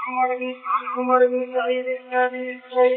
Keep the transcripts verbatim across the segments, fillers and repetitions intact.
عن عمر بن سعيد بن أبي حسين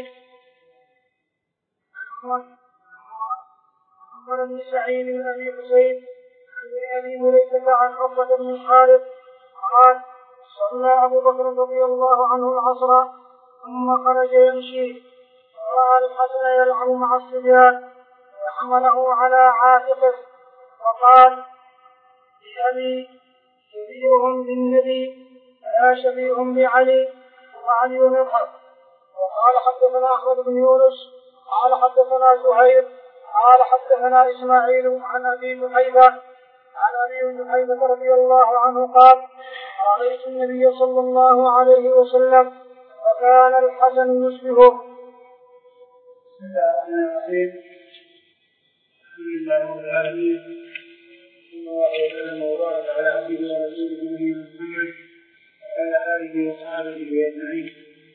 عمر بن سعيد بن أبي حسين عن أبي هريرة عن عقبة بن الحارث قال صلى أبو بكر رضي الله عنه العصر ثم خرج يمشي ورأى الحسن يلعب مع الصبيان وحمله على عاتقه وقال بأبي شبيههم بالنبي لا شبيههم بعلي وعلي ينقر. وقال حدثنا أحمد بن يونس قال حدثنا زهير قال حدثنا إسماعيل عن أبي محيبة عن أبي محيبة رضي الله عنه قال رأيت النبي صلى الله عليه وسلم وكان الحسن يشبهه. بسم الله الرحمن الرحيم. الحمد لله رب العالمين صلى الله وسلم وبارك على عبده ورسوله نبينا محمد وعلى آله وصحبه أجمعين.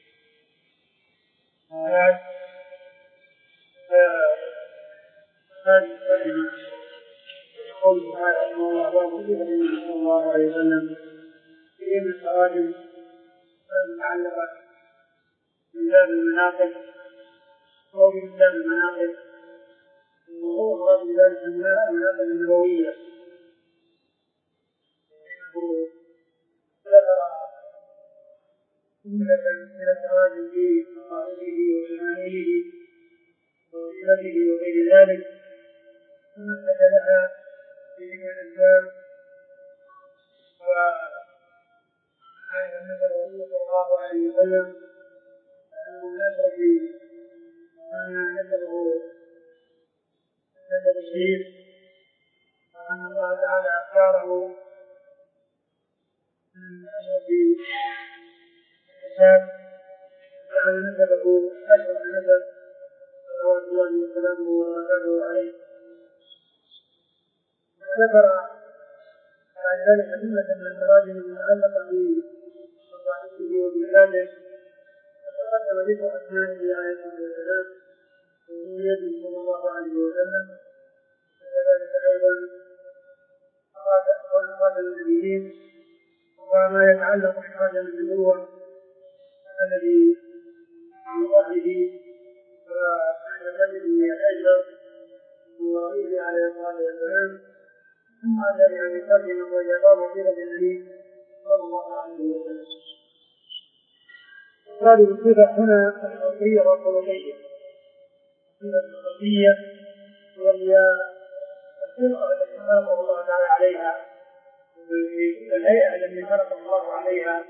وبعد هذه الكلمة قول تعالى رحمه الله وكتب النبي صلى الله عليه وسلم في علم التراجم المتعلقة بباب المناقب أو بكتاب المناقب وهو مراد بذلك المناقب النبوية. إنه ذكر جملة من التراجم في مقاصده وشمائله وصفته وغير ذلك ثم استدلها بذكر الأسباب وعن النبي صلى الله عليه وسلم أنه نشر في ما نسبه نسب الشريف وأن الله تعالى أختاره من أشرف الحساب وأن نسبه أشرف النسب صلوات الله وسلامه وبركاته عليه. ذكر بعد ذلك جملة من التراجم المتعلقة بمصاحبه وبلاده وتقدم ذكر أسمائه عليه الصلاة والسلام ونبيه صلى الله عليه وسلم وكذلك أيضا خاتم النبيين وما يتعلق بخاتم النبوة الذي بفضله وكلمه الأجر ووحيه عليه الصلاة والسلام ثم ذلك أن يقدم ويجاب وصيغة النبي صلى الله عليه وسلم. هذه الصفة هنا الخلقية والخلقية. الصفة الخلقية وهي الخلقة التي خلقه الله تعالى عليها الهيئة التي خلق الله عليها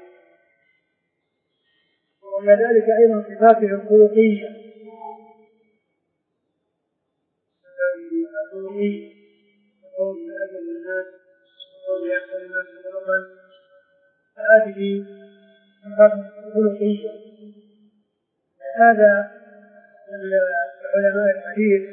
وكذلك أيضا صفاته الخلقية الخلقية قول أجل الناس قول أحسن الناس خلقا فهذه صفات خلقية. هذا علماء الحديث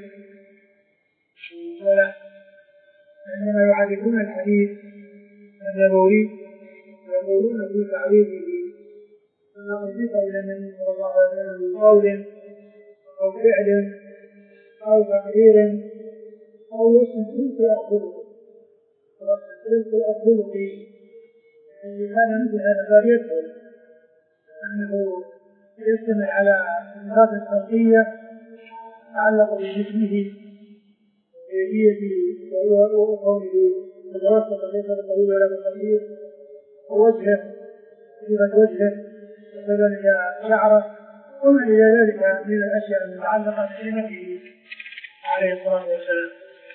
عندما يعرفون الحديث النبوي يقولون في تعريفه أنه أضيف إلى النبي صلى الله عليه وسلم من قول أو فعل أو تقرير أو وصف تلك الخلق وصف تلك الخلق إن كان مثل هذا الباب يدخل أنه يشتمل على صفات خلقية تتعلق بجسمه وكيفيته وقوله متوسط ليس بالطويل ولا بالقصير ووجهه صفة وجهه وكذلك شعره وما إلى ذلك من الأشياء المتعلقة بكلمته عليه الصلاة والسلام.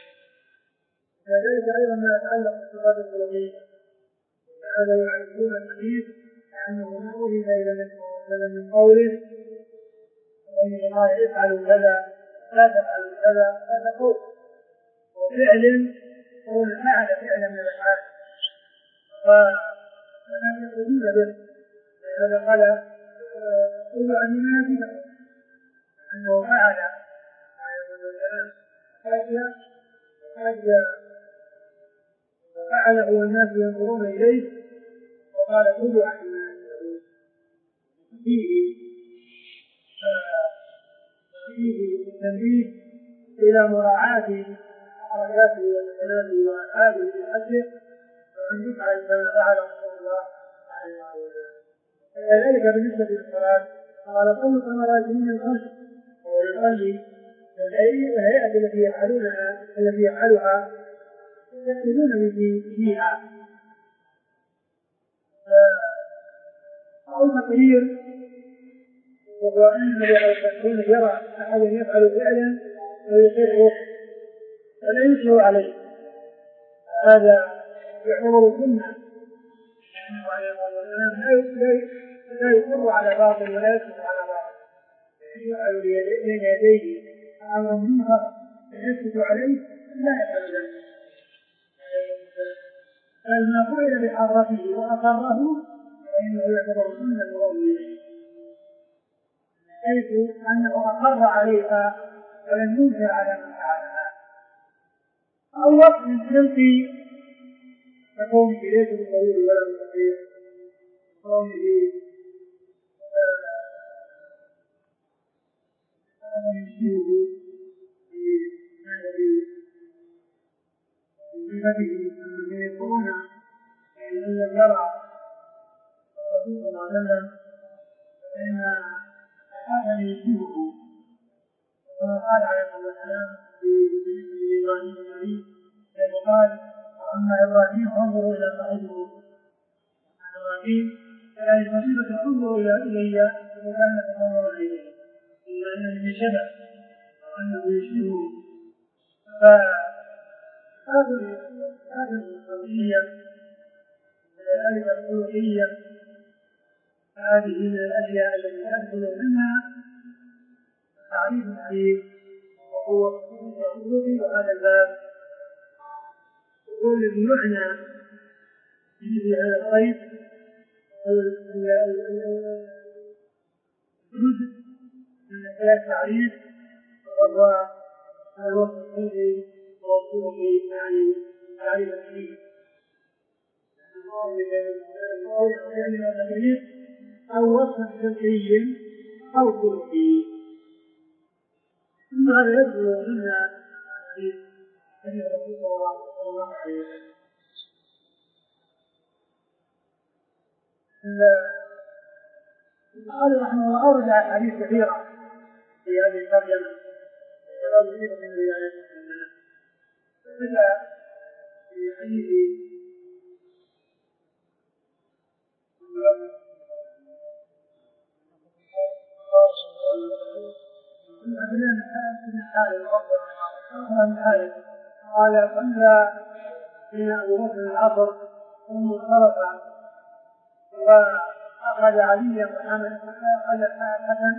كذلك أيضا ما يتعلق بالصفات الخلقية هذا يعرفون الحديث أنه ما أوجد إلى النبي صلى الله عليه وسلم من قوله وإن قال افعلوا كذا لا تفعلوا كذا لا تقول وفعل هو فعل فعلا من الأفعال فلم يقولون به هذا قال قولوا عني منافقا أنه فعل حاجة حاجة فعله والناس ينظرون إليه وقال قولوا عني منافقا فيه فيه التنبيه إلى مراعاة حركاته وسكناته وأفعاله في حده وأن يفعل كما فعل رسول الله عليه وسلم كذلك بالنسبة للصلاة قال صلوا كما رأيتموني الخمس والقلب والهيئة التي يفعلونها التي يفعلها يقتلون فيها أو تقرير وهو أن النبي عليه الصلاة والسلام يرى أحدا يفعل فعلا ويقره فلا يشهر عليه هذا يعتبر سنة لا يقر على باطل ولا يشهر على باطل يفعل بين يديه أمر منكر يثبت عليه لا يفعل ذلك بل ما فعل بحرته وأقره فإنه يعتبر سنة ربه حيث أنه أقر عليها ولم ينكر على من فعلها أو وقت الخلق كقومه ليس بالطويل ولا بالقصير كقومه يشيره بصفته الذين يقولون إن لم يرى الرسول صلى الله عليه وسلم فإن هذا يشيره كما قال عليه الصلاة والسلام في إبراهيم النبي لأنه قال وأما إبراهيم فانظروا إلى صاحبه إبراهيم كان المصيبة تنظر إلي وكانت تنظر إليه إلا أنه من شبه وأنه يشبهه فهذه هذه القضية وذلك الخلقية هذه من الأشياء التي تدخل منها تعريف الحديث وهو الخلقي وهذا الباب يقول المعنى في مثل هذا الصيد الجزء من أشياء التعريف وهو الوصف الخلقي والخلقي يعني تعريف الحديث أو وصف خلقي أو خلقي ثم هذا يدخل منا الحديث الذي الرسول صلى الله عليه وسلم قال رحمه الله أورد أحاديث كثيرة في هذه الترجمة وقال كثير من روايات الناس بدأ في حديث قال صلى بنا أبو بكر العصر ثم انصرف وأخذ عليا وحمل أخذ الحسن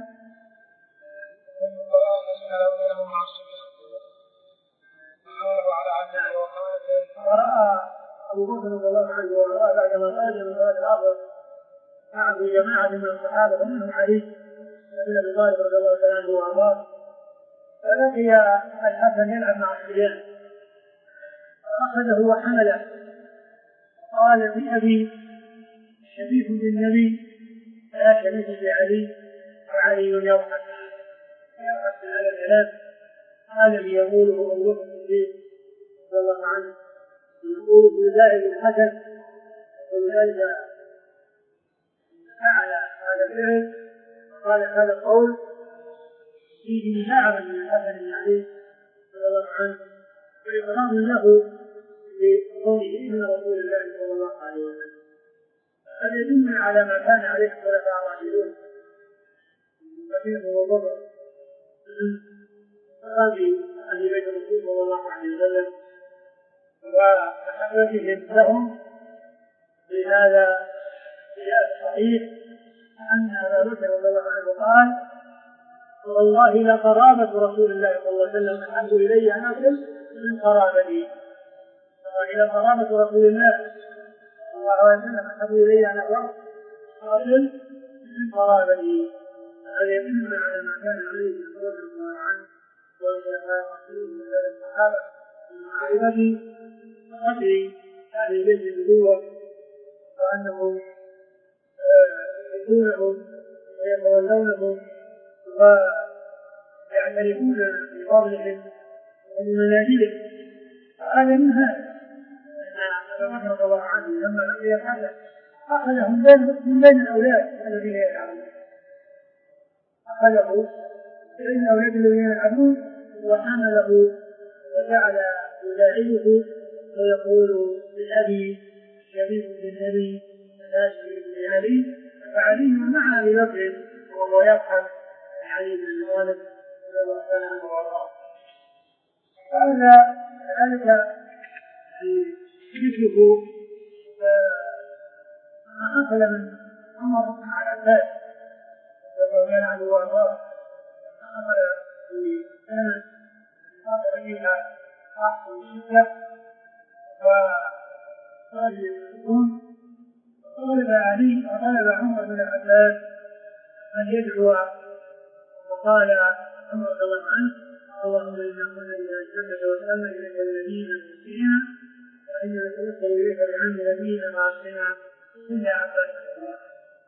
ورأى أبو بكر رضي الله عنه ورأى بعد ما خرج من صلاة العصر معه جماعة من الصحابة ومنهم علي بن أبي طالب رضي الله عنه وأرضاه فلقي الحسن يلعب مع الصبيان فأخذه وحمله قال لأبي شبيه بالنبي لا شبيه بعلي وعلي يضحك يضحك من هذا الكلام هذا الذي يقوله أبو بكر الصديق رضي الله عنه يقول بذلك الحسن وبذلك فعل هذا الفعل قال هذا القول فيه نعم من الحسن بن علي رضي الله عنه وإقرار له بقوله إن رسول الله صلى الله عليه وسلم هذا يدل على ما كان عليه الخلفاء الراشدون فكيف وضبط هذه أهل بيت الرسول صلى الله عليه وسلم ومحبتهم لهم بهذا الصحيح أن أبا بكر رضي الله عنه قال والله لقرابة رسول الله صلى الله عليه وسلم أحب إلي أن أصل من قرابتي والله لقرابة رسول الله صلى الله عليه وسلم أحب إلي أن أصل من قرابتي هذا يدل على ما كان عليه رضي الله عنه وشفاء رسول من الصحابة من معرفة قدر هذه بيت النبوة وأنهم يحبونهم ويتولونهم ويعترفون بفضلهم وبمنازلهم هذا من هذا أن أبا بكر رضي الله عنه لما لقي الحسن أخذه من بين الأولاد الذين يلعبون، أخذه بين الأولاد الذين يلعبون وحمله وجعل يلاعبه ويقول لأبي شبيه بالنبي لا شبيه بأبي، فعلي مع أبي بكر وهو يضحك علي بن أبي طالب رضي الله تعالى عنه وارضاه. هذا ذلك مثله ما حصل من عمر مع العباس رضي الله عنه وارضاه، حصل في سنة حصل فيها ضعف شدة وقال يكون طلب علي وطلب عمر بن العباس أن يدعو، وقال عمر رضي الله عنه اللهم إنا كنا إذا أجبت وسلم إليك الذين نسينا وإنا نتوسل إليك بعمل نبينا معصينا إلا عباس الله.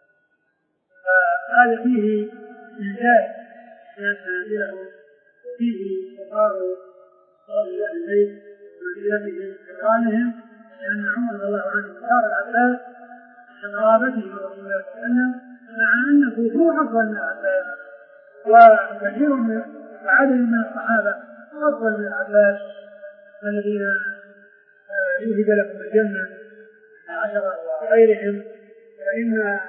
فقال فيه إنجاز ناس نازلهم وفيه إقرار قول أهل البيت ومسيرتهم وإقرارهم، لأن عمر رضي الله عنه اختار العباس لقرابته برسول الله صلى الله عليه وسلم، مع أن فتوح أفضل من العباس وكثير من وعدد من الصحابة أفضل من العباس الذين يوهب لكم الجنة عشرة وغيرهم، فإن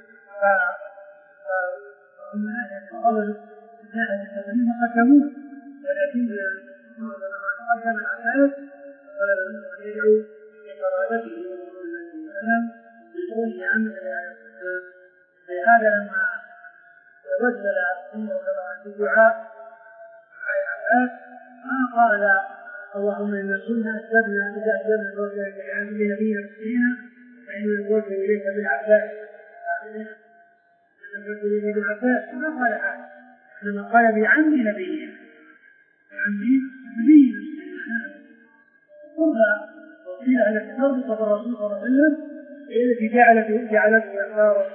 من أهل الفضل من أهل الذين قدموه، ولكن قدم العباس ولم يكن يدعو لقرابته برسول الله صلى الله عليه وسلم بقول عمه لهذا لما توسل عمر عن الدعاء ما قال اللهم إن كنا أسلمنا إذا أسلمنا الوجه كعامل نبينا مسكينا فإن الوجه إليك بالعباس بالعباس ما قال هذا، إنما قال بعمل نبينا بعمل نبينا مسكينا. وقيل أن تربط الرسول صلى الله عليه وسلم التي جعلته جعلته يختاره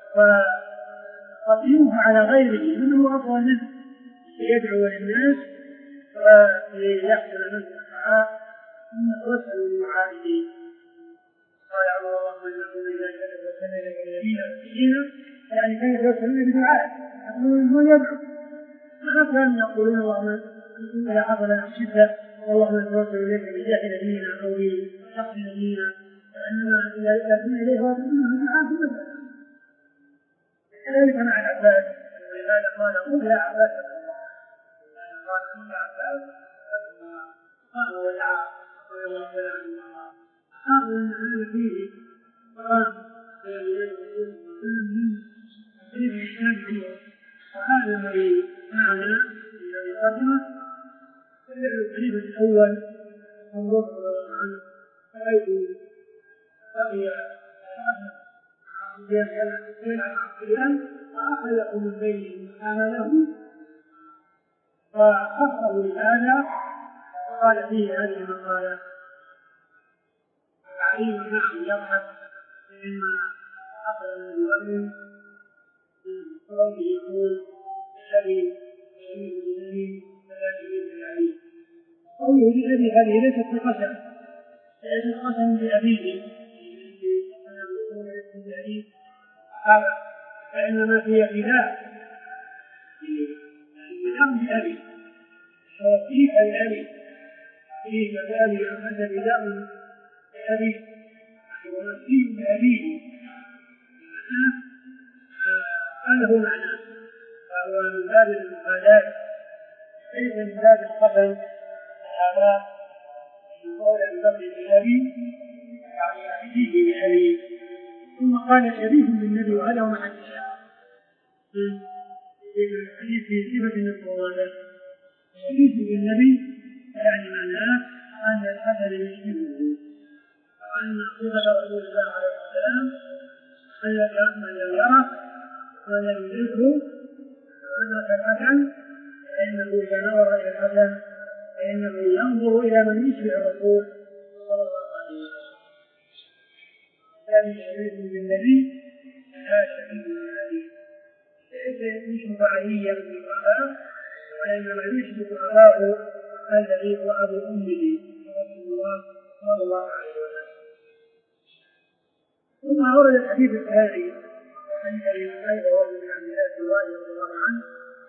وقدمه على غيره منه أفضل منه ليدعو للناس وليحصل منه الدعاء ثم توسل لدعائه. قال عمر اللهم إنا كنا إذا أجبت وسلم إليك الذين مسكينا، يعني كان يتوسلون بدعائه يقولون يدعو، ما كانوا يقولون اللهم إذا حصل لنا شدة اللهم نتوسل إليك بجاه نبينا أو بشخص نبينا، فإنما إذا يأتون إليه ويقولون بدعاء ثم كذلك مع العباس. ولهذا قال قل يا عباس قال قل يا عباس قال ودعا ويوكل عن الله قال إن هذا فيه قال وهذا الذي معنا الذي قدمه الخليفة الأول أبو بكر رضي الله عنه حيث بقي بين العقلين فأخذه من بينهم حمله فخصه بهذا وقال فيه هذه المقالة علي نعم يضحك مما حصل من الوزن قوله يقول الذي يشير بالنبي فلا شريك لأبيه. قوله لأبي هذه ليست بقسم، ليست قسم بأبيه هذا فإنما هي فداء بأمر أبي وفيك لأبي فيك لأبي أن هذا فداء لأبي ونفسيه بأبيه هذا هو معناه، فهو من باب المفادات ليس من باب القسم. هذا من قول أبي بكر بأبي يعني فيه بأبي. ثم قال شبيه بالنبي وهذا هو محل الشاهد في الحديث في صفة القرآن شبيه بالنبي يعني معناه أن الحسن يشبهه وأن صفة رسول الله عليه السلام أنك من لم يره ولم يدركه أنك الحسن فإنه إذا نظر إلى الحسن فإنه ينظر إلى من يشبه الرسول صلى الله عليه وسلم. الذي شبيه بالنبي لا شبيه بالنبي ليس يشبه عليا بالقضاء وإنما يشبه أباه الذي هو أبو أمه رسول الله صلى الله عليه وسلم. ثم ورد الحديث الثاني عن ابي سعيد بن عبد الله الجواني رضي الله عنه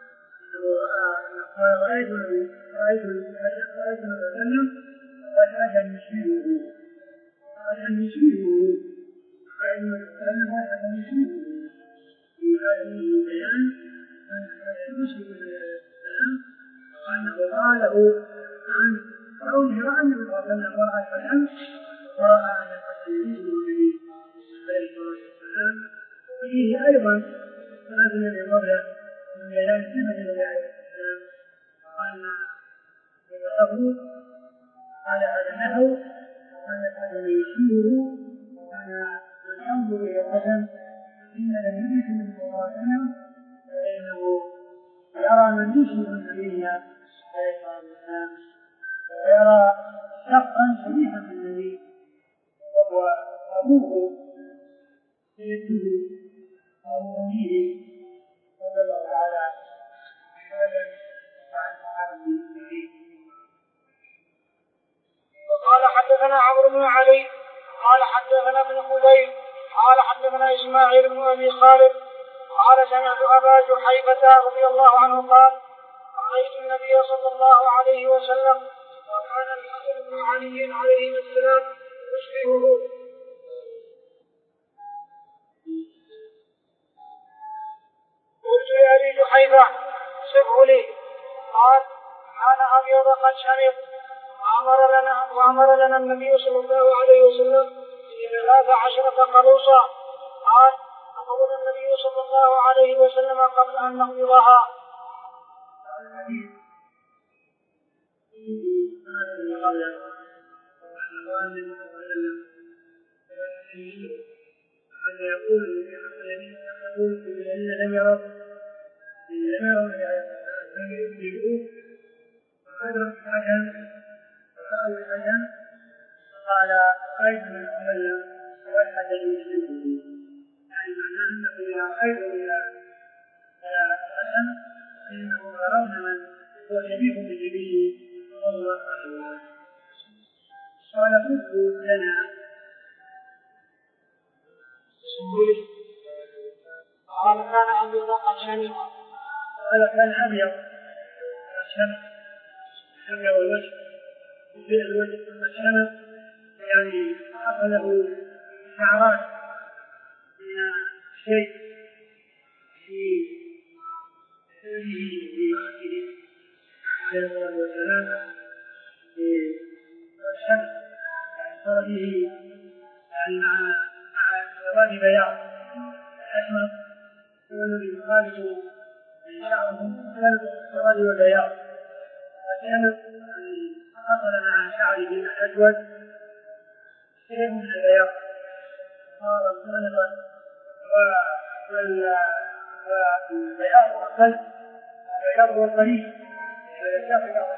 انه رايت رايت رايت وسلم وكاد يشيره وكان يشيره فانه وسلم وكاد يشيره في هذه البيان ان يشير السلام وانه قاله عن كونه راى النبي صلى الله عليه وسلم وراى السلام وراى ان يشيره به عليه الصلاه والسلام. فيه ايضا هذا الذي قبله من بيان صفه النبي عليه السلام وان يتقبل على هذا النحو وان القدم يشيره وان من ينظر الى القدم ان النبي صلى الله عليه وسلم فانه يرى من يشبه النبي عليه الصلاه والسلام ويرى شخصا شبيها بالنبي وهو ابوه سيده او امه صلى الله تعالى وسلم عن صحابه النبي. وقال حدثنا عمرو بن علي قال حدثنا ابن خليل قال حدثنا اسماعيل بن ابي خالد قال سمعت ابا جحيفه رضي الله عنه قال رايت النبي صلى الله عليه وسلم وكان الحسن بن علي عليه السلام يشبهه. قلت لابي جحيفه صفه لي قال كان ابيض قد شمط وأمر لنا, وأمر لنا النبي صلى الله عليه وسلم بثلاث عشرة قلوصا. قال فقبض النبي صلى الله عليه وسلم قبل أن نقبضها. لم يروا لم يروا فقدر الحكم فقال الحكم قال رأيت من أتكلم والحدث يشبهه يعني معناه أنه إذا رأيته إلى الحكم فإنه يرون من هو شبيه بالنبي صلى الله عليه وسلم. قال قلت لنا قال كان أبيض قد شمط قال كان أبيض الشمس شمع الوجه وفي الوجه ثم الشمس يعني أخذه شعرات من شيء في سره في وجهه عليه الصلاة والسلام والشمس صار به يعني مع سواد بياض الأحمر هو الذي يخالف شعره خلف السواد والبياض وكان حصل مع شعره الأسود شيء من البياض صار مختلطا والبياض أقل البياض هو القليل فيتفق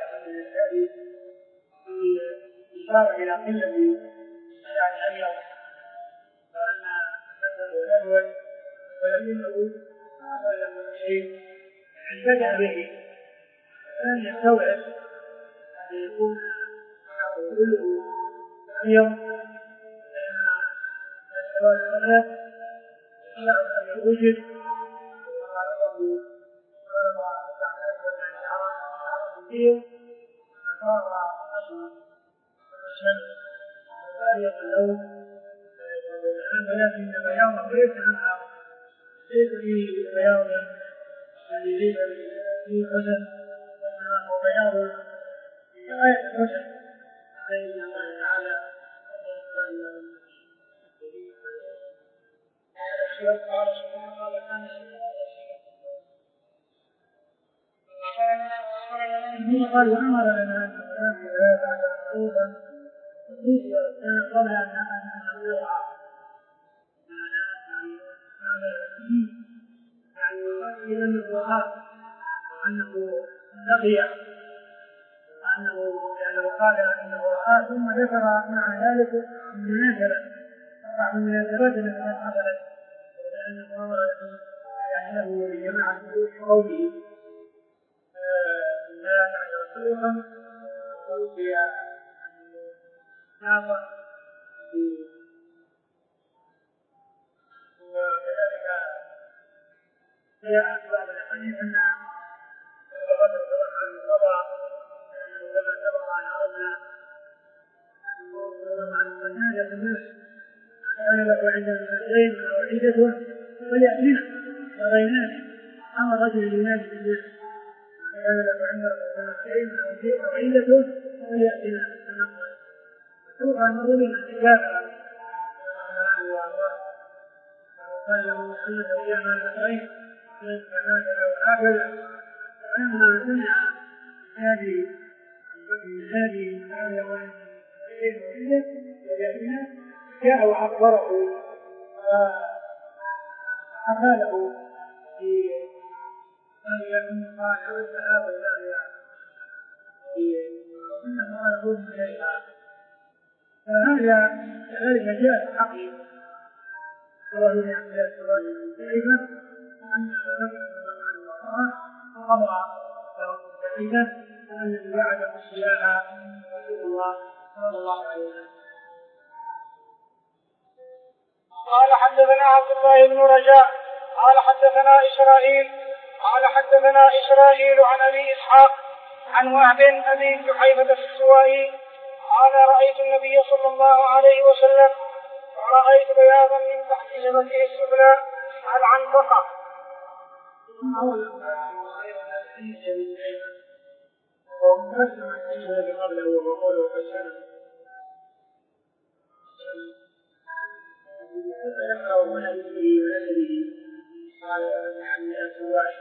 الإشارة إلى قلة شعر الأبيض وأن مثله الأسود ولكنه أقل من شيء بدأ به كان يستوعب أن يكون شعره كله أبيض لأن السواد الأبيض شعر أن يوجد وخلقه ورفع شعر الأسود عن شعره كثير فصار أسود الشمس وفارق اللون ولكن بياضه ليس عنها ليس فيه بياض الذي ليس فيه حسن وإنما هو بياض في غاية الحسن بين الله تعالى قال سبحانه قال كان قال وأمر لنا أن نقول هذا خطوبا خصوصا قبل أن نقرأ يعني إلى النبوات وأنه لقي وأنه يعني قال أنه رأى ثم ذكر مع ذلك المناسبة بعض المناسبات التي حصلت وأنه أمر يعني له لجماعة قومه لا تعجب سوقا توفي ناقة جاء أسباب الحديث أنها فقد الصلاة عن القضاء كما سبق أن عرضنا عن الناس كان له عندنا سنتين وعدته فليأتينا وريناه أمر رجل ينادي بالناس كان له عنده سنتين وعدته فليأتينا سوف نقول الاستجابة قال له محمد أيام الخير ليس هكذا وهكذا فلما سمع هذه هذه هذا جاء وأخبره وحكى له في أن يكون قال حدث هذا الجامع في إنه يقول إليها فهذا كذلك جاء الحقيقة وهي من أحداث الرجل كيف أن قضى له التحية الذي بعده الصلاة رسول الله صلى الله عليه وسلم. قال حدثنا عبد الله بن رجاء قال حدثنا إسرائيل قال حدثنا إسرائيل عن أبي إسحاق عن وهب أبي جحيفة السوائي قال رأيت النبي صلى الله عليه وسلم ورأيت بياضا من تحت جبهته السفلى على العنقة. ومقسم الذي قبله وقوله فسلم فيقرأ من أبيه ونسله قال عن الأسواء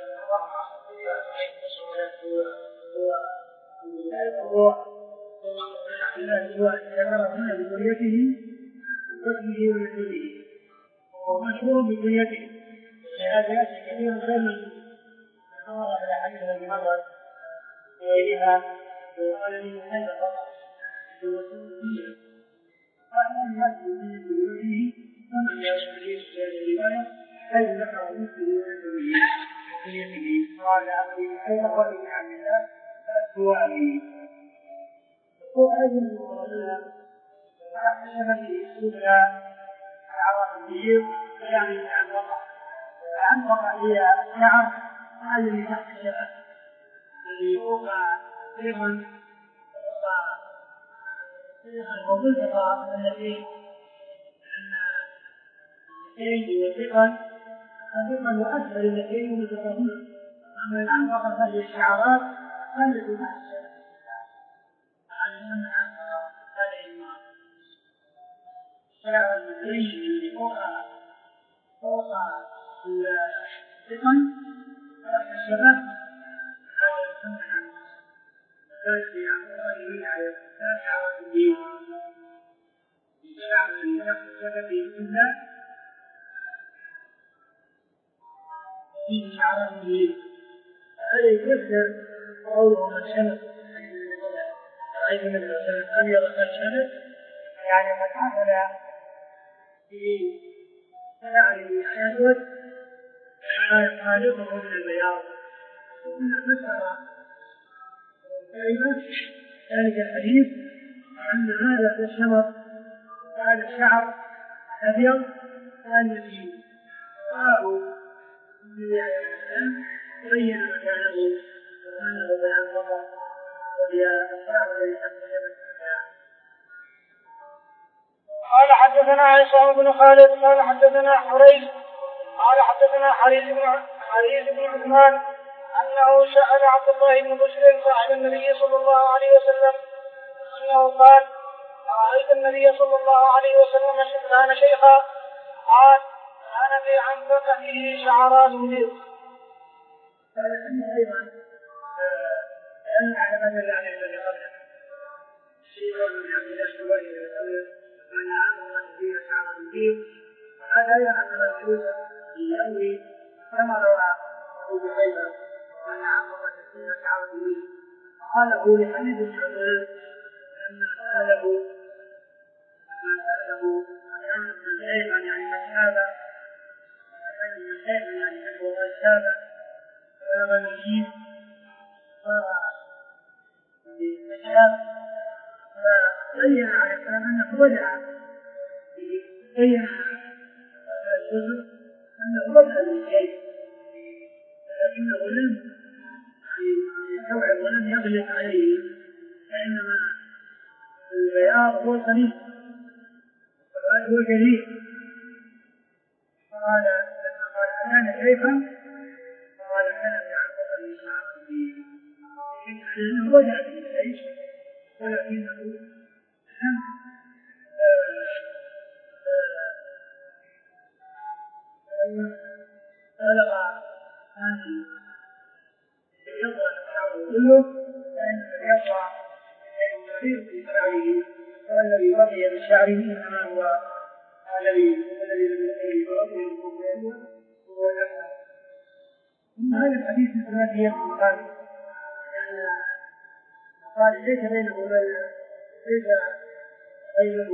الروح عن الأسواء ذكر هنا بكليته واسمه ونسله وهو مشهور بكليته لهذا يأتي كثير خير نظر إلى حديث الذي مر وإليها وقال لي هذا خطأ قال من هذه الدنيا ومن يشتري الرواية هل ذكر مثل يده قال أبي خير قال من عبد الله السوائي وهذه المقولة فأحسن في السنة عرف الدين يعني عن وقع عن وقع هي الشعر الذي تحت الشبه الذي يوقع سيغا وقع سيغا وملتقى التي أن الشيء وثقا فثقا وأسفل الشيء متفاهمون أما الآن وقع هذه الشعارات التي تحت الشبه عن سمع هذه المرأة شعر الشيء الذي وقع وقع ثقا تحت الشبه فالذي يعتقد على الشعر الدين الشعر الذي تحت الشبه إلا في شعر الدين هذا يفسر قوله من شنف رأيت من الرسول أبيض من شنف يعني من عمل في شعره الأسود خالقه من البياض فسر ذلك الحديث أن هذا الشمر هذا الشعر الأبيض الذي رآه النبي عليه السلام بين مكانه وكانه بالعنقبة وهي الشعر الذي تحت. قال حدثنا عصام بن خالد قال حدثنا حريث قال حدثنا حريث بن حريث بن عثمان أنه سأل عبد الله بن بشر صاحب النبي صلى الله عليه وسلم أنه قال رأيت النبي صلى الله عليه وسلم كان شيخا قال كان في عنقته شعرات بيض. قال أنه أيضا لأن على مثل عليه الذي قبله شيخ من عبد الله الشوالي قبله من عنقته فيه شعرات بيض وهذا يعتبر الجوزة لأنه كما روى أبو بكير من عنقته فيه شعرات بيض قاله لحديث الشعبان أن سأله ما سأله كان شيئا يعني مشابه كان شيئا يعني هو مشابه فهذا نجيب فالمشاب فبين عليه السلام أنه وجع بين هذا الجزء أنه وجع للشيء ولكنه لم يستوعب ولم يغلق عليه، فإنما البياض هو القليل والسواد هو الكثير. قال لما قال كان شيخا قال كان يعقب من شعره لأنه وجع به العيش، ولكنه لم بلغ هذه يضع شعره كله، فإنه يضع الشيء في شعره، والذي بقي من شعره إنما هو الذي الذي الذي بقي هو الأسد. ثم هذا الحديث من ثلاثة البخاري أن قال ليس بينه وبين ليس بينه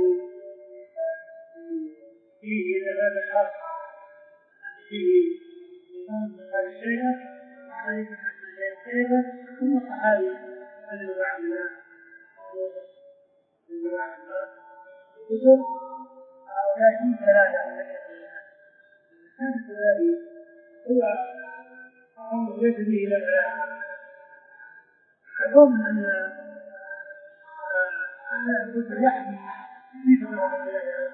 فيه ثلاثة الحرب فيه هذا الشيء عليه الشيء ثم الصحابي الذي هو عبد الله الذي هو عبد الله الكتب لكن ثلاثة من الثالث الذي هو أمر ليس به إلا ثلاثة. أظن أن أن الكتب يحمي صفة رسول الله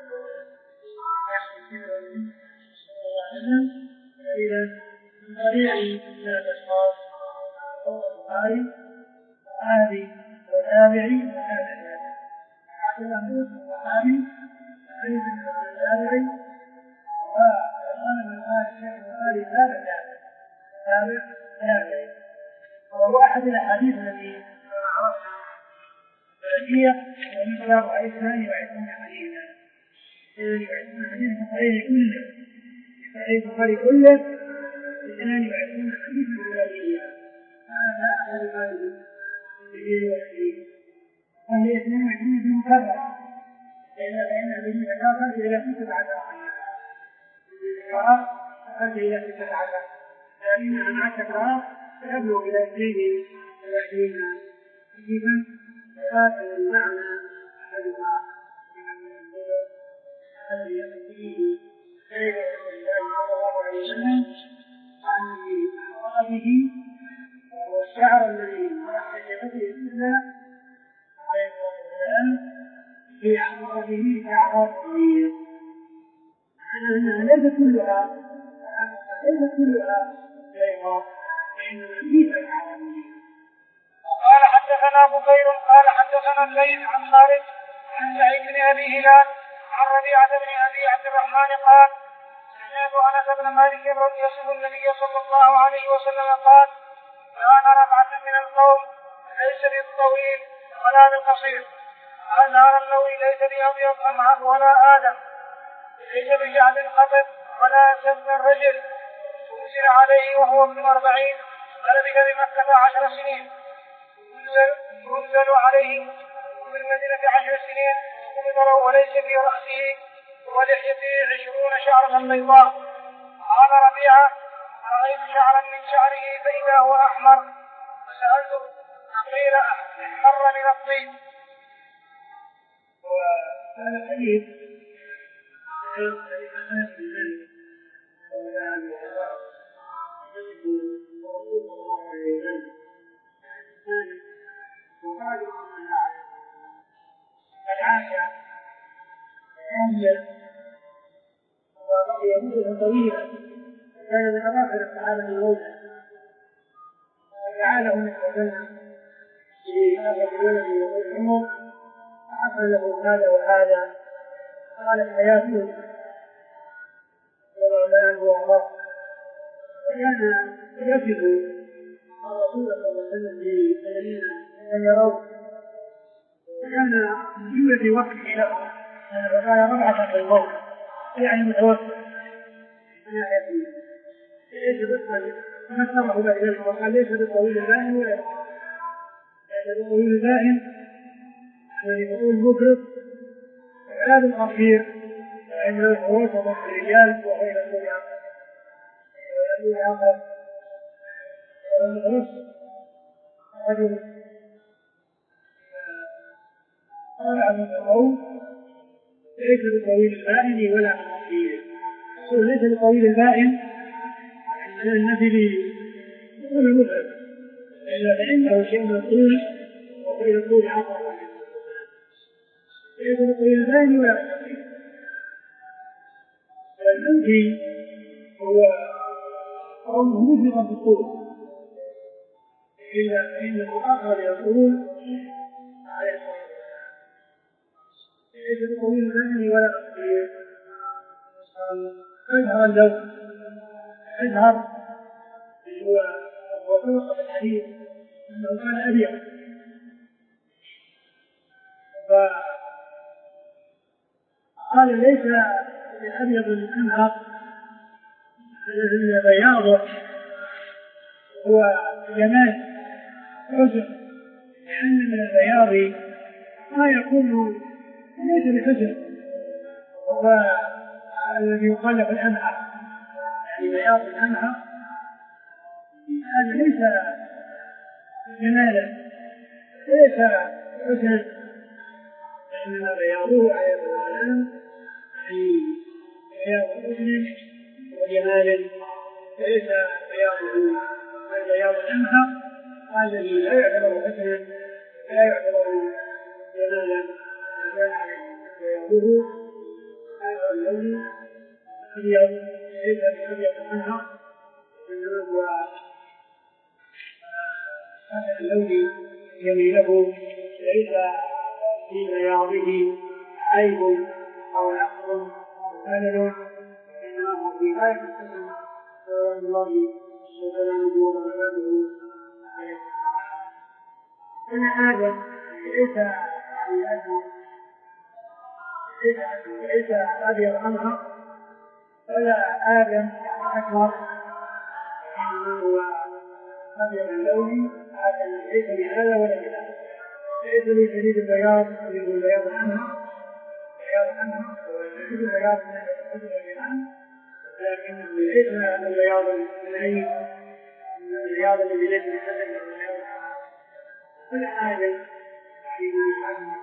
إذا من طريق ثلاثة أشخاص البخاري هذه والتابعي وهذا هذا هو الصحابي ليس من التابعي وقال من قال الشيخ البخاري تابع تابع تابعي، وهو أحد الأحاديث التي عرفنا هي ومن كتاب اثنان وعشرين حديثا اثنان وعشرين حديثا في الصحيح كله في صحيح البخاري كله اثنان وعشرين حديثا مولادية. هذا أحد الأحاديث في وحده وهي اثنان وعشرين مكررة، لأن به تكاثر إلى ستة عشر تكرار أدى إلى ستة عشر، لكنها مع التكرار تبلغ إلى اثنين وعشرين حديثا. هذا المعنى أحدها الذي يأتيه سيد رسول الله صلى الله عليه وسلم عن أعراضه والشعر الذي يحتج به الإسلام عليه الصلاة والسلام في أعراضه كأعراضه، أنها ليست كلها ليست كلها بيضاء، فإنما فيها الأعراض. قال حدثنا بكير قال حدثنا الليث عن خالد عن سعيد بن ابي هلال عن ربيعه بن ابي عبد الرحمن قال سمعت انس بن مالك يصف النبي صلى الله عليه وسلم قال كان ربعه من القوم ليس بالطويل ولا بالقصير، ازهر اللون ليس بابيض امعه ولا ادم، ليس بشعب خطب ولا سد الرجل، أرسل عليه وهو ابن أربعين ولبث بمكة عشر سنين، ينزل عليه في المدينة عشر سنين قبض وليس في رأسه ولحيته عشرون شعرة بيضاء. قال ربيعة رأيت شعرا من شعره فإذا هو أحمر فسألته فقيل أحمر من الطين. وهذا الحديث العاشر أنجل وبقي مدة طويلة، كان من أواخر الصحابة الموتى، فجعله من وسلم في هذا الولد يقول عمر حصل له هذا وهذا، قالت حياته والعلمان والله، فكان يجد الرسول صلى الله عليه وسلم في الذين لم يروه، فكان من جملة وقته له فقال ربعة في الموت يعني متوسط من ناحيته، ليس بالطويل ما سمعه بعد ذلك وقال ليس بالطويل البائن ولا ليس بالطويل البائن الذي يقول مفرط ولا بالقصير لأنه هو وسط الرجال وغير الدنيا ويقول آخر والمتوسط رجل طلع من القوم ليس بالطويل البائن ولا بالقصير، يقول ليس بالطويل البائن من النفل هذا مذهب، إلا فإنه شيء مطول وغير طول عقل ليس طويلتان ولا قصير. فالمنفي هو قوله مطلقا في الطول، إلا فإنه آخر يقول عليه الصلاة والسلام ليس طويلتان ولا قصير. أظهر اللون، أظهر هو وثوق الحديث أنه كان أبيض، فقال ليس الأبيض الأنهر الذي بياضه هو جمال حسن، لأن من البياض ما يكون ليس بحسن، هو الذي يقال له الأنهر، يعني بياض الأنهر هذا ليس جمالا ليس حسنا، إنما بياضه عليه السلام في بياض حسن وجمال، ليس بياضه بياض الأنهر الذي لا يعتبر حسنا لا يعتبر جمالا، بياضه هذا اللون أبيض ليس بأبيض الأنهر، إنما هو هذا اللون يميله ليس في بياضه عيب أو نقص أو خلل، إنما هو في غاية الحسن صلى الله وسلامه وبركاته عليه. أن آدم ليس ليس أبيض أنهر ولا آدم أكبر، إنما هو أبيض اللون، هذا ليس بهذا ولا بهذا، ليس بشديد البياض يريد البياض عنها بياض عنها وشديد البياض من البياض، لكن ليس البياض العين البياض الذي ليس بحسب البياض عنها ولا حاجة يريد عنه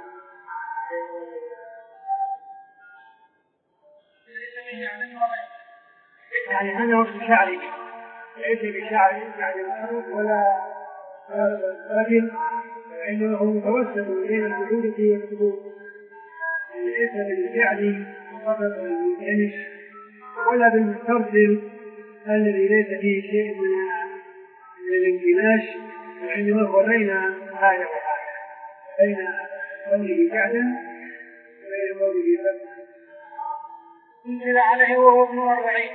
يعني هذا هو بشعري ليس بشعري يعني معروف ولا رجل، فإنه هو متوسط بين الوجود والثبوت، ليس بالفعل فقط المنكمش ولا بالمسترسل الذي ليس فيه شيء من الانكماش، وإنما هو بين هذا وهذا، بين قوله فعلا وبين قوله فعلا. انزل عليه وهو ابن أربعين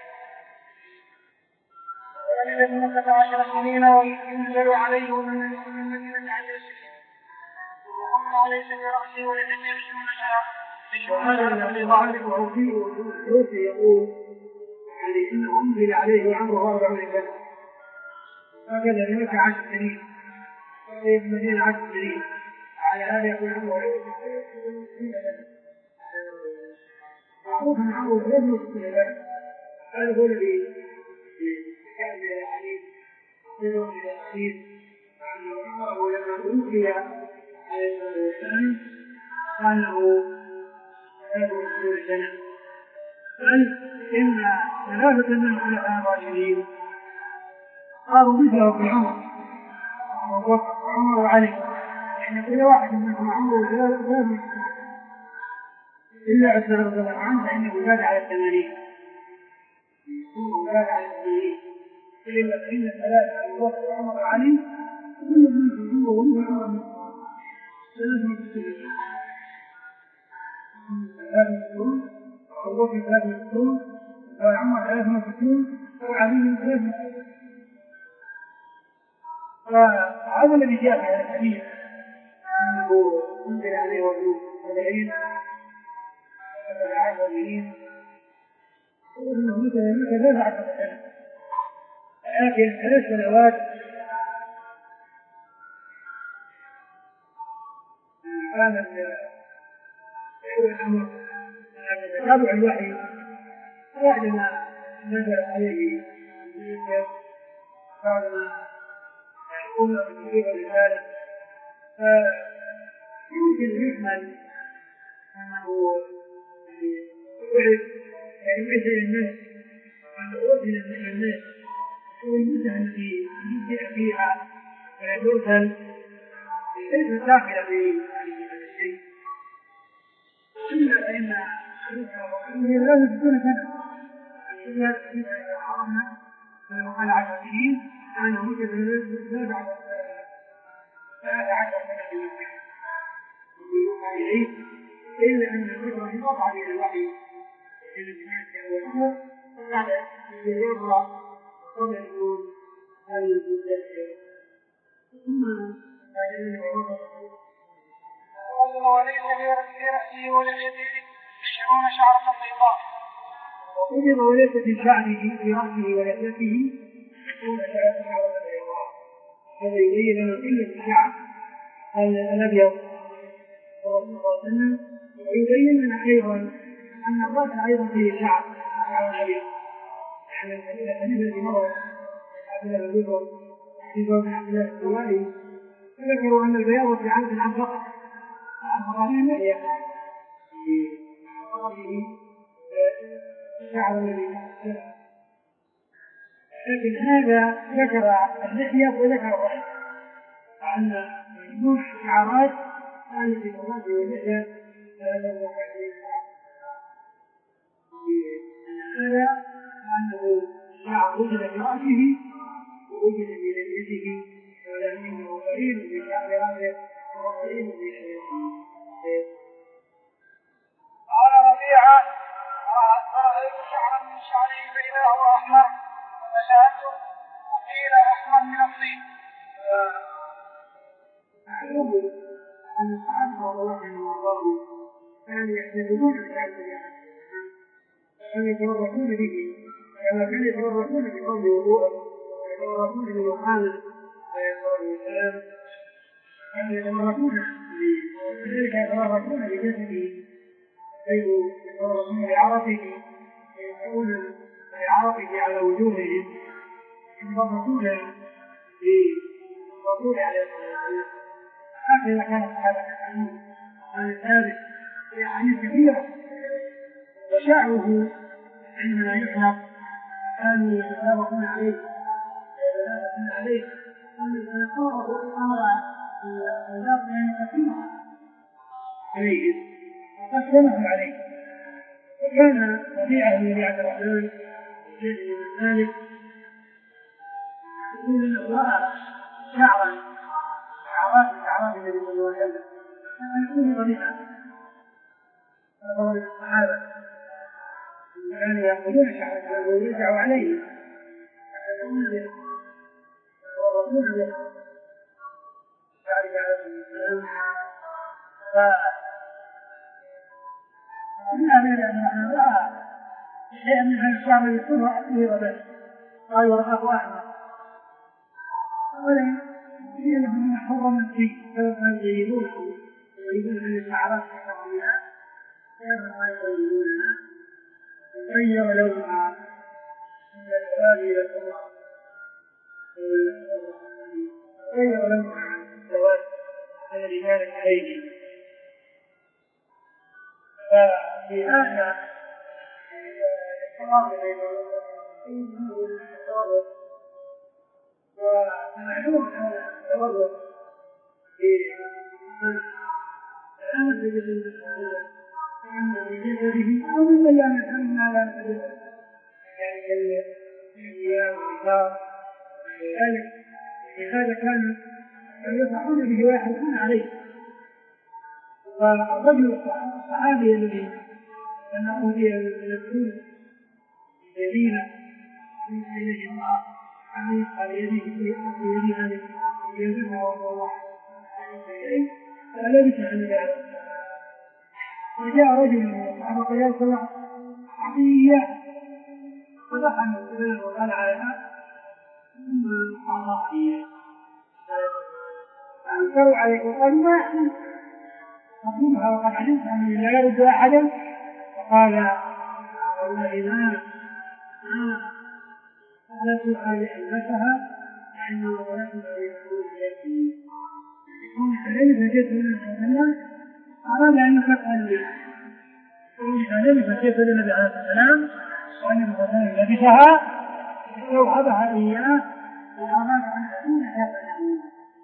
ولد مكة عشر سنين وينزل عليه ومن المدينة عشر سنين وقال ليس برأسه ولم يمشون شهر وهذا الذي ظهر وفيه يوسف يقول يعني إنه أنزل عليه وعمره أربعين سنة، هكذا لمكة عشر سنين وفي المدينة عشر سنين، على هذا يقول عمره معروف معروف يبلغ كل ذلك. هذا هو الذي كان في الحديث منه في الحديث أنه لما توفي عليه الصلاة والسلام قال له ثلاث وعشرون سنة، بل إن ثلاثة من الخلفاء الراشدين صاروا مثله في العمر وعمر وعلي، يعني كل واحد منهم عمره ثلاثة إلا عثمان رضي الله عنه فإنه زاد على الثمانين زاد على الثمانين إلا فإن ثلاثة أبو بكر وعمر وعلي كل منهم عمره وهو عمر ثلاثة وستين أبو بكر ثلاثة وستين وعمر ثلاثة وستين وعلي ثلاثة وستين. فهذا الذي جاء في هذا الحديث أنه أنزل عليه وجود سبعين العالمين وأنه مثل مثل ثلاث عشرة سنة، لكن ثلاث سنوات كان الأمر تتابع الوحي بعدما نزل عليه بعدما يكون في الرسالة، فيمكن يحمل أنه يعني مثل الناس أن أرسل من الناس والمدة التي يبدأ فيها ويدرسل ليس داخلا في هذا الشيء إلا فإن لازم تكون سنة إلا إذا عرفنا على عشر سنين أنا مدة ثلاث عشر ثلاث عشر سنة في مكة ويوحى إليه إلا أن الفكرة انقطع إلى الوحي إلى الناس أولا بعد يقرأ قبل يكون هذه المدة ثم بعد ذلك وليس في رأسه ولا يديه يشعرون شعرة بيضاء. وقدم وليس في شعره في رأسه ولحيته يشعرون شعرة بيضاء. هذا يبين أن قلة الشعر الأبيض صلى الله عليه وسلم ويبين لنا أيضا أن الرأس أيضا فيه شعر شعر أبيض. يعني الحديث الذي مر عبد الله بن عمر في باب عبد الله السوائي ذكروا أن البياض في عهد العام فقط عن قريب هي في قريبه شعر الذي لكن هذا ذكر اللحية وذكر الرأس أن وجود شعرات هذه في الرأس واللحية هذا هذا أنه شعر وجد في رأسه ووجد في لحيته ولكنه قليل في شعر رأسه وقليل في لحيته. قال ربيعة فرأيت شعرا من شعره فإذا هو أحمر فسألته وقيل أحمر من الطين. أعلم أن الصحابة رضي الله عنهم وارضاهم كانوا يعتمدون الكلام كانوا يتورطون به كما كانوا يتورطون بقول وضوءه ويتورطون بمقام السلام كانوا يتورطون كذلك يتورطون بجسده يتورطون بعرفه ويقولون بعرفه على وجوههم يتورطون بالرسول عليه الصلاة والسلام. هكذا كان الصحابة يفعلون عن الثالث في أحاديث كثيرة وشعره عندما يحلق كانوا يتسابقون عليه يتسابقون عليه أن صاره أمر الناس أن يقسموا عليه فقسمه عليه وكان ربيعه بن عبد الرحمن زيد بن مالك يقول انه راى شعرا شعرات من شعرات النبي صلى الله عليه وسلم فيكون ربيعه فقال الصحابه كانوا ياخذون شعره ويرجعوا عليه فيقول له ورسول له شعر عليه السلام فمن أمين أن رأى شيئا من هذا الشعر يكون رأسه وبس قال ورأاه أحمد ولن يجب أن حرم فيه كما يجيبونه ويقول أن الشعرات تحرمها كما يقولونها غير لونها من الأسفل إلى الفوق غير لونها عن الزواج الذي كانت عليه. ففي هذا الاختلاط بين الدين والتطابق ومعلوم هذا التطابق بمن آمن بالله وآمن بجسده أو ممن لا يفهم ما لا يفهم يعني كالأنبياء والكفار ذلك لهذا كانوا يفعلون به ويحرصون عليه. فالرجل الصحابي الذي أنه هي الرسول الذين من إليه الله عن يفعل يده في يدها يدها والله فلبس عن ذلك فجاء رجل من الصحابة قال يا رسول الله عطية فدخل السبيل وقال عليها ثم أعطاه إياه فأنكروا عليه وقالوا ما أحسن أقولها وقد علمت أنه لا يرد أحدا فقال والله ما لا تسأل أنفسها لأنه لا تسأل يقول بيده يقول فلن فجئت من السلام أراد أن يسأل لي يقول فلن فجئت للنبي عليه السلام وأن المسلم لبسها استوهبها إياه وأراد أن تكون حياة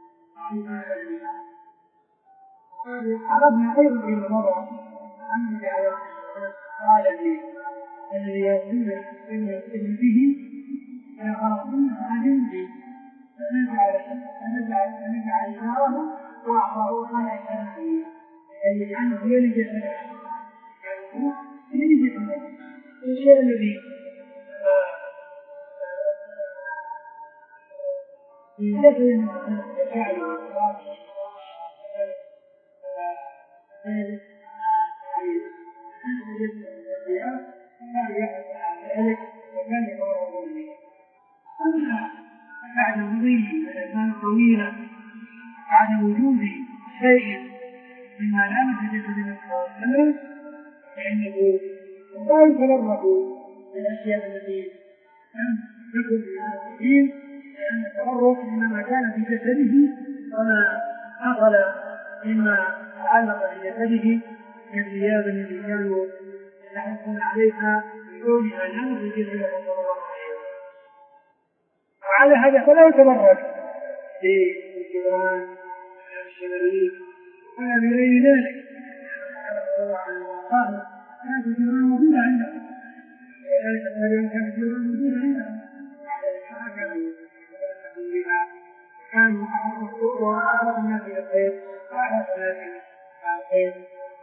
عرضنا أيضا في المرة عن قال لي الذي يقول به يخافون أن يمضي فنجعل فنجعل ناره وأعطاه على كلامه أي لأنه يلج يلج الشيء الذي يجب أن يفعله بعد مضي من الأزمان طويلة بعد وجود شيء مما لا نجد في الإسلام فإنه لا يتلرق بالأشياء التي لم تكن في هذا الدين لأن التلرق إنما كان في جسده وما حصل مما تعلق بجسده كالثياب التي كانوا يحثون عليها بكونها لم تجد له صلى الله عليه وسلم. وعلى هذا فلا يتبرك بالجيران الشماليين ولا بغير ذلك. كانت الجيران موجودة عندهم وذلك الذي كانت الجيران موجودة عندهم كانوا أعرف الناس بالخير وأعرف الناس بالخير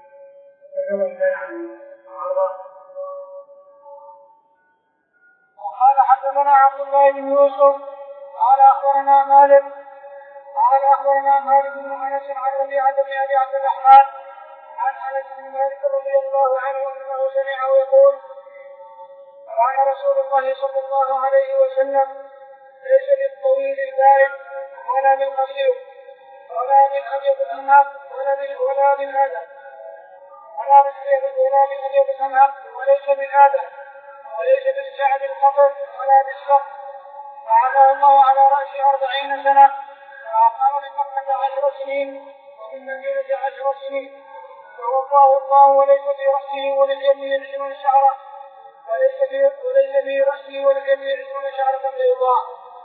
وقال حدثنا عبد الله بن يوسف قال اخبرنا مالك قال اخبرنا مالك بن انس عن ربيعه بن ابي عبد الرحمن عن انس بن مالك رضي الله عنه انه سمعه يقول قال رسول الله صلى الله عليه وسلم ليس بالطويل البارد ولا بالقصير ولا بالابيض الانهار ولا ولا بالادم ولا بالسيف ولا بالابيض الانهار وليس بالادم وليس بالشعب القطر ولا بالشق فعلاه الله على رأس أربعين سنة وأعطاه لمكة عشر سنين وبالمدينة عشر سنين فوفاه الله وليس في رأسه ولليم يرسلون شعره وليس في وليس في رأسه ولليم يرسلون شعرة بيضاء.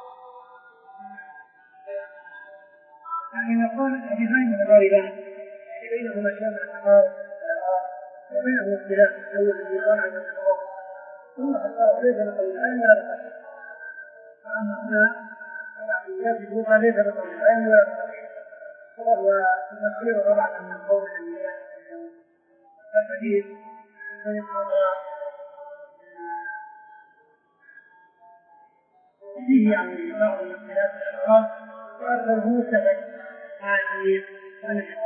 يعني نقول الحديثين متقاربان بينهما شبه التقارب وبينهما اختلاف الأول الذي قال عن التقارب ثم حصل ليس لقول الآن ولا لقول فأما هنا يجب ليس لقول الآن ولا لقول وهو تفسير طبعا من قول الأنبياء فالحديث فيه يعني بعض الاختلاف الأشخاص وأكثره متفق مع الحديث ونحن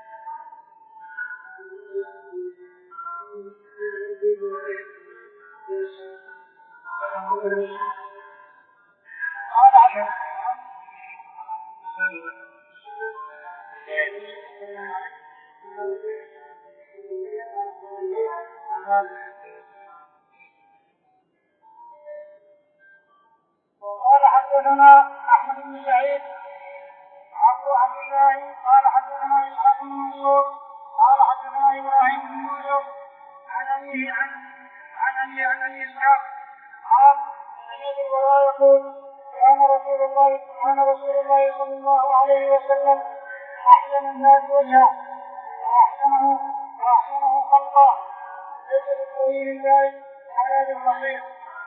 وقال حدثنا احمد بن سعيد عبد عبد الله قال حدثنا اسحاق بن منصور قال حدثنا ابراهيم بن يوسف عن ابيه عن عن ابي عن ابي اسحاق قال سمعت البراء يقول كان رسول الله كان رسول الله صلى الله عليه وسلم احسن الناس وجها واحسنه واحسنه خلقا ليس بالطويل البارد ولا بالرحيم.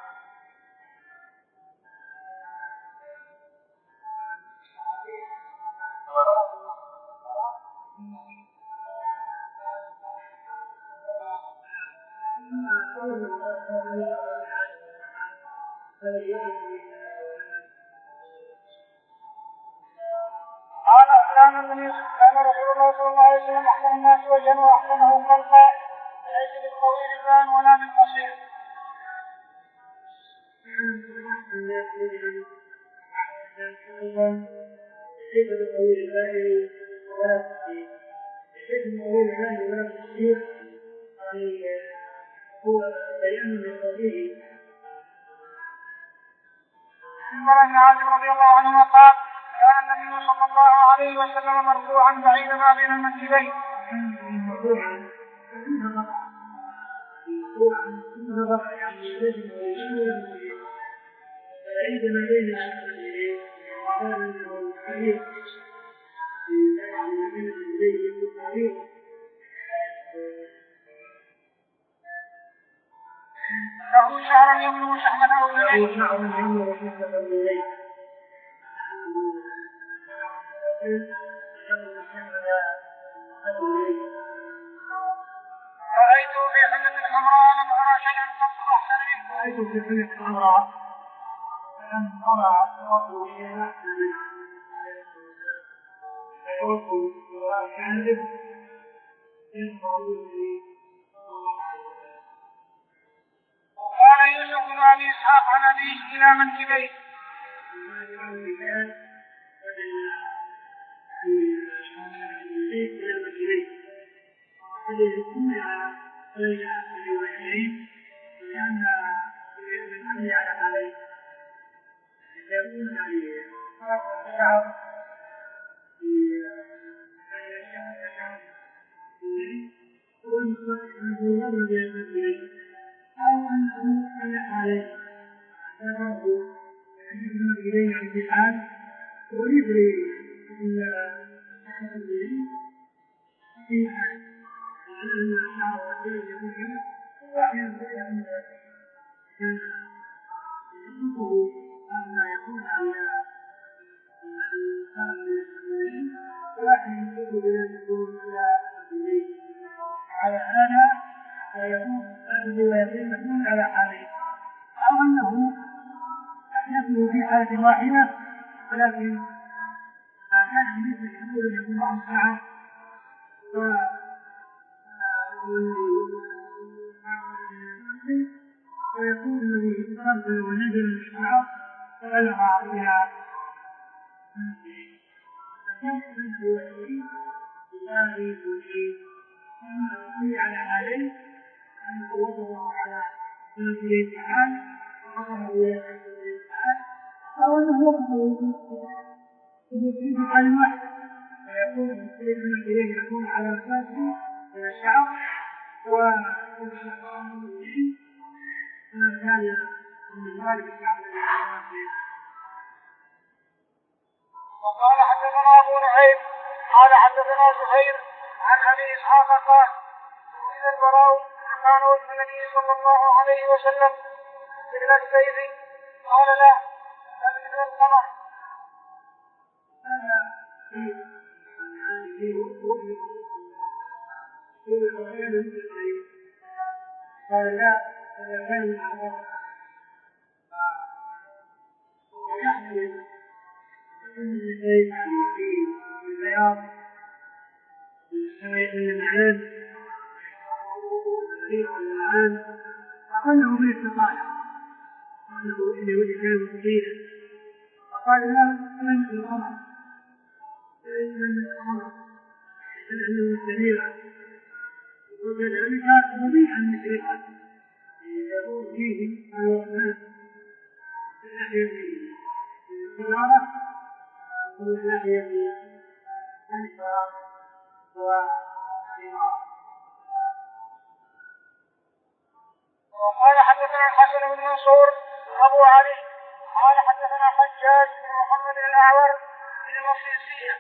قال كان النبي كان رسول الله صلى الله عليه وسلم احسن الناس وجها واحسنه خلقا ليس بالطويل البان ولا بالقصير. ليس بالطويل البان ولا بالقصير ليس بالطويل البان ولا بالقصير هو بيان من قوله عمر بن عاصم رضي الله عنه قال كان النبي صلى الله عليه وسلم مرفوعا بعيدا ما بين المنكبين. له شعر يبلغ شحمته إليه رأيته في حلة حمراء لم أرى شيئا قط أحسن منه. رأيته في حلة حمراء لم أرى قط شيئا أحسن منه. فيوصل وكاذب وقال يوسف بن أبي إسحاق عن أبيه إلى منكبيه. الذي سمع بين الوجهين لأن الأمر على عليه يكون الشعب في أو أنه سمع عليه فله يجب إليه الامتحان ويدري في حال أن الشعب يجب وأحيانا يكون يجبه أن يكون على وأحيانا يكون على هذا فيكون يكون على حاله أو أنه يكون في حالة واحدة ولكن ما كان بالنسبة للأول يكون معه ساعة ويكون الذي يقبل ونزل الشعر فبلغ بها على حالين أنه وضعه على الامتحان أو أنه وضعه في حال واحد فيكون المسلم إليه يكون على أساسه من الشعر والشعر كان من ذلك الشعر. وقال حدثنا أبو نعيم قال حدثنا زهير عن أبي إسحاق قال سئل البراء كان وجه النبي صلى الله عليه وسلم مثل السيف قال لا بل مثل القمر. قال لا كان الحمر ويحمل السيف في البياض المعان المعان أقله بالاستطاعة أقله إنه كان مبينا فقال لا من القمر من القمر لأنه سريع وكذلك مبيعا مشرقا يكون فيه الوثمان من ناحية السيارة ومن ناحية الإنفاق والثمار. وقال حدثنا الحسن بن منصور أبو علي قال حدثنا حجاج بن محمد الأعور بالمصيصية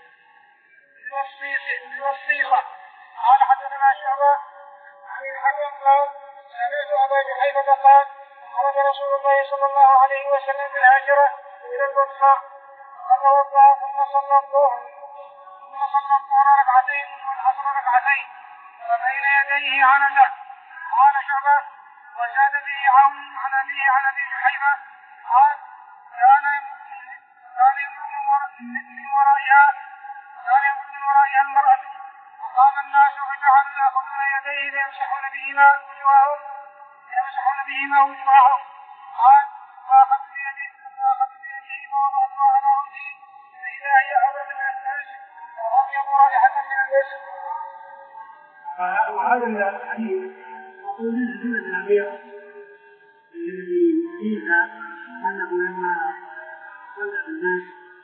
بالمصيصة قال حدثنا شعبة عن الحكم قال سمعت أبا جحيفة قال خرج رسول الله صلى الله عليه وسلم بالهاجرة إلى البصرة فتوضأ ثم صلى الظهر ثم صلى الظهر ركعتين والعصر ركعتين وبين يديه عنزة. قال شعبة وزاد به عون عن أبيه عن أبي جحيفة قال كان كان يمر من ورائها كان يمر من ورائها المرأة وقام الناس فجعلوا يأخذون يديه ليمسحون بهما وجوههم يمسحون بهما وجوههم. قال فأخذت بيده فأخذت بيده فوضعته على وجهي فإذا هي أبرد من الثلج وأطيب رائحة من المسك. وهذا الحديث يقول من النبي الذي فيها أنه لما صلى الناس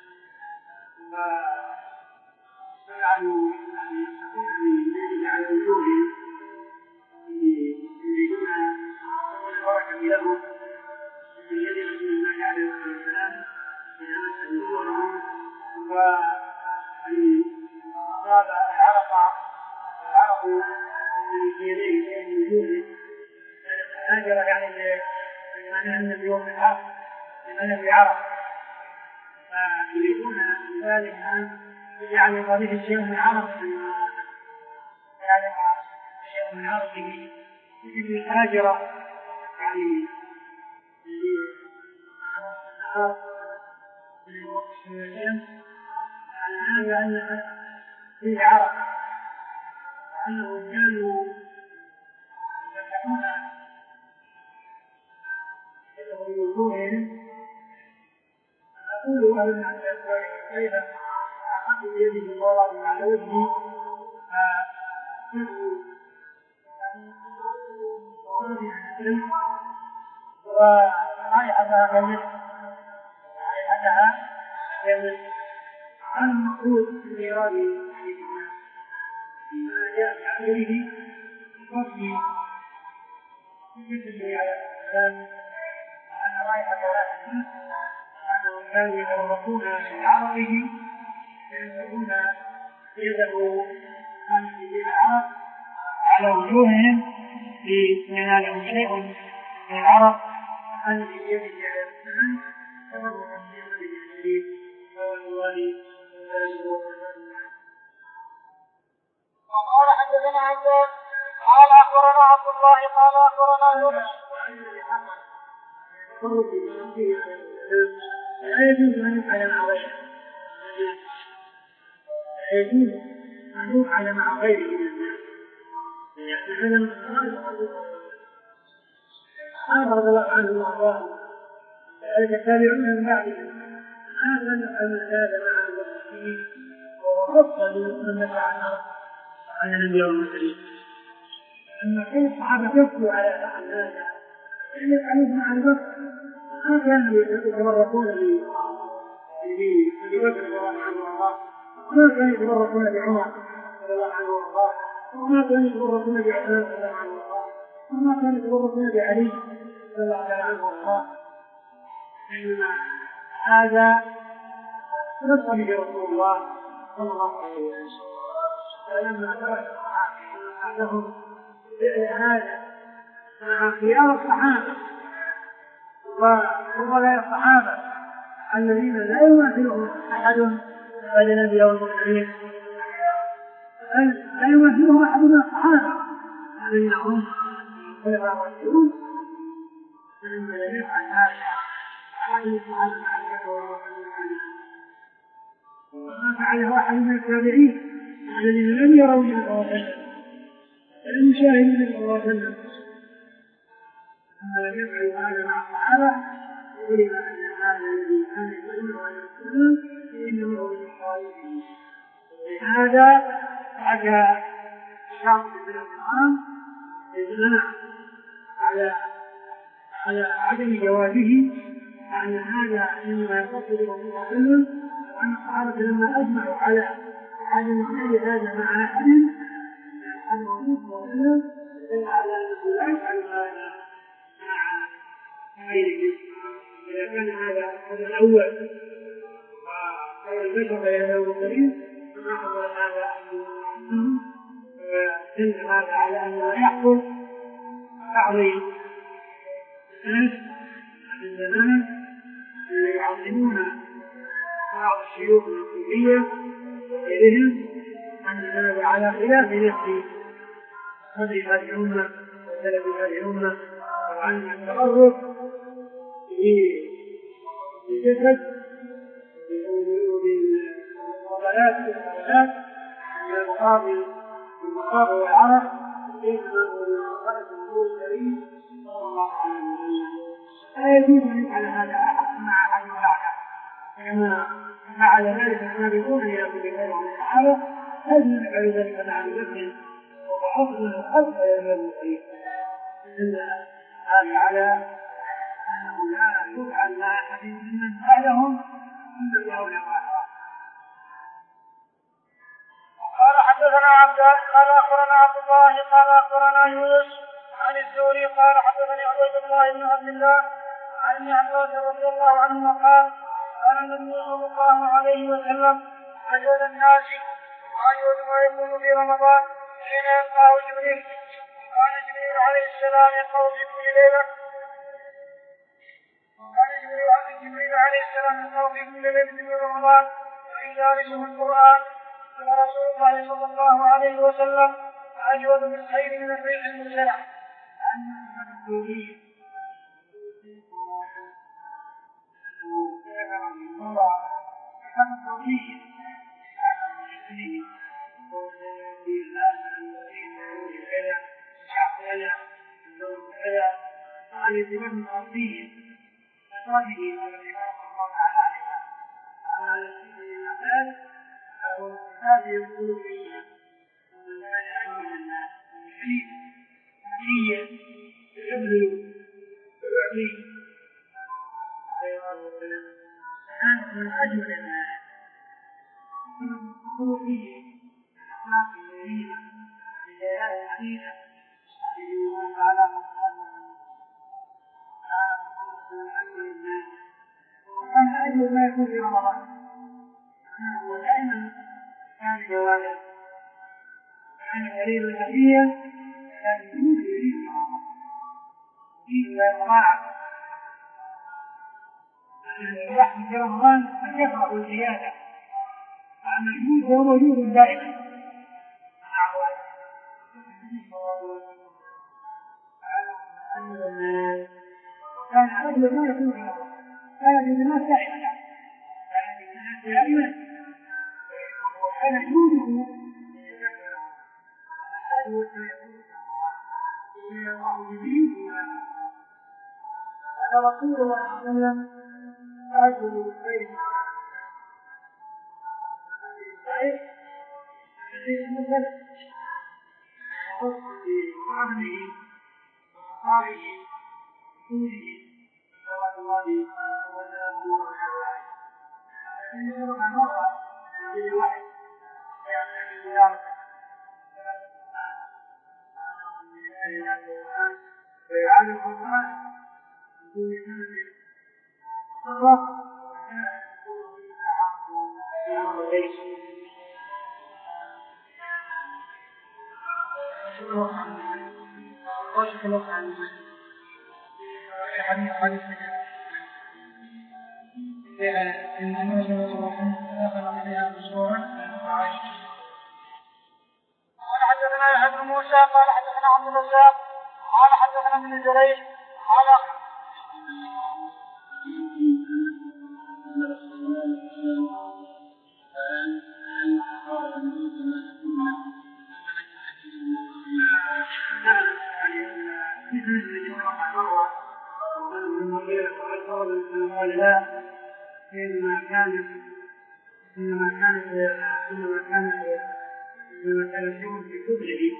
وجعلوا يجعلوا وجوههم يريدون البركة لهم في يد رسول الله عليه الصلاة والسلام معناه أن اليوم العرب لمن بعرب فيريدون ذلك أن يعني يضيف الشيء من عرب يعني الشيء من عربه مثل الحاجرة يعني النهار من الشمس يعني هذا أن في عرب أنهم كانوا يفتحون من وجوههم أقول أن إذا أخذت بيده الله على وجهي ورائحتها كالمسك رائحتها كالمسك هذا المقصود في إيراد ما جاء في عقله وفي مثله على الإسلام أن رائحتها كالمسك أنهم كانوا يتورطون من عرقه فينزلون يده عن العرق على وجوههم لينالهم شيء من العرق عن يده على الإسلام فهو تفسير للشريف وقال حدثنا عبدان قال أخبرنا عبد الله قال أخبرنا يونس لا يجوز أن يفعل مع غيره لا يجوز أن يفعل مع غيره من الناس يعني هذا الصحابة رضي الله عنهم وأرضاهم التابعون من بعدهم هذا نفعل هذا مع المسلمين وأفضل من نفعل على النبي والمرسلين أما كل الصحابة يفضلوا على فعل هذا أن يفعلوه مع البشر ما كانوا يتبركون بأبي بكر رضي الله عنه وأرضاه وما كانوا يتبركون بعمر رضي الله عنه وأرضاه وما كانوا يتبركون بعثمان رضي الله عنه وأرضاه وما كانوا يتبركون بعلي رضي الله عنه وأرضاه إنما هذا نص به رسول الله صلى الله عليه وسلم فلما ترك بعدهم هذا مع خيار الصحابة وفضلاء الصحابة الذين لا يماثلهم أحد بعد النبي والمرسلين لا يماثلهم أحد من الصحابة الذين هم خلفاء الراشدون فلما لم يفعل هذا أحد من الصحابة وما فعله أحد من التابعين الذين لم يروا النبي صلى الله عليه وسلم ولم يشاهدوا النبي صلى الله عليه وسلم أما لم يفعل هذا مع الصحابة علم أن هذا الذي كان يقول عليه السلام إنه هو من الصالحين لهذا حكى الشاطبي بن القرآن يدلنا على على عدم جوازه أن هذا مما يخص برسول الله صلى الله عليه وسلم وأن الصحابة لما أجمعوا على عدم فعل هذا مع أحد عن الرسول صلى الله عليه وسلم دل على أنه لا يفعل هذا مع غيره إذا كان هذا هذا الأول وخير البشر يا المرسلين فما حصل هذا ودل هذا على أنه يحصل بعض الناس من زمان يعظمون بعض الشيوخ الصوفية إليهم أن هذا على خلاف نفس صدر هذه الأمة وسلف هذه الأمة وأن التقرب بالجسد بالفضلات والفضلات من المقابل المقابل والعرق إنما هو من خلق النور الكريم صلى الله عليه وسلم لا يجوز أن يفعل هذا مع أحد بعده كما فعل ذلك السابقون إلى كل خير من الصحابة هل نفعل ذلك مع البكر وبحكم الخلق إلى المسلمين إن هذا على أنه لا يفعل مع أحد ممن بعدهم إلا بأولى وأحرى. قال حدثنا عبدان قال أخبرنا عبد الله قال أخبرنا يونس عن الزهري قال حدثني عبيد الله بن عبد الله عن ابن عباس رضي الله عنهما قال قال النبي صلى الله عليه وسلم أجود الناس وأجود ما يكون في رمضان حين يلقاه جبريل قال جبريل عليه السلام يقرأ في كل ليلة عليه السلام انه في كل ليله من رمضان ويدارسه القران. قال رسول الله صلى الله عليه وسلم اجود بالخير من الريح المرسله. ما يكون في رمضان ودائما كان جوابا كان قليل الهدية كان يجوز يريد رمضان إلا طاعة الواحد في رمضان يقرأ الزيادة المجهود هو موجود دائما كان الرجل ما يكون في رمضان كان الناس دائما دائما وكان جوده هذا رسول الله صلى الله عليه وسلم أجل الخير الصحيح في المثل بعمله وصحابه وصوله صلى الله عليه وسلم يجب أن نرى في الوحي ويعلم القرآن يقول سنة الله وشكرا لك عن حديث حديث إن النبي صلى الله عليه وسلم دخل عليها بصورة قال حدثنا يحيى بن موسى قال حدثنا عبد الرزاق قال حدثنا ابن جريج قال إنما كانت إنما كانت إنما كانت إنما كان الشيء في كبره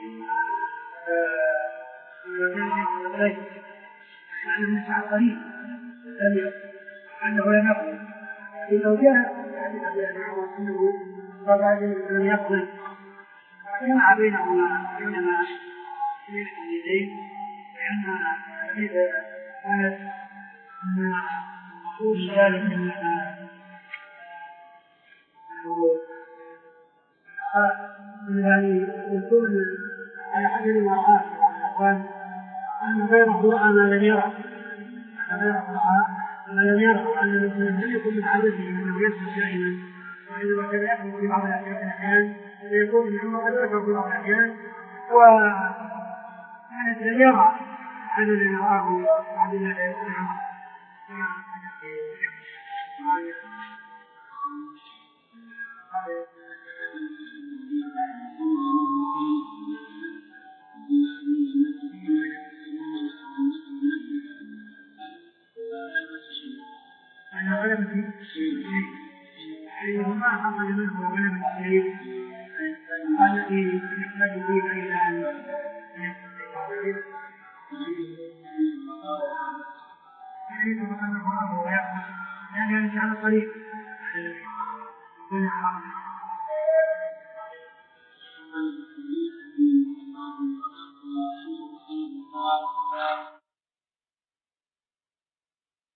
إنما كان الشيء في كبره أنه مسعى قريب أنه لم يقل لو جاء أنه فبعد لم يقل جمع بينهما بينما بين الحديثين لأن الحديث كانت مخصوص ذلك من يعني يكون على حد المرآة قال أن غيره رأى ما لم يرى أن غيره رأى ما لم يرى أن المسلمين يكون من عادته من يسمع دائما وإذا كان يأخذ في بعض الأحيان يكون منه قد ذكر في بعض الأحيان وكانت لم يرى أن الذي رآه بعد ذلك يسمع أنا غلبت الشيء ما حصل منه غلبت الشيء الذي يحتاج به إلى أن يريد أن يكون هو يأخذ لأن على طريق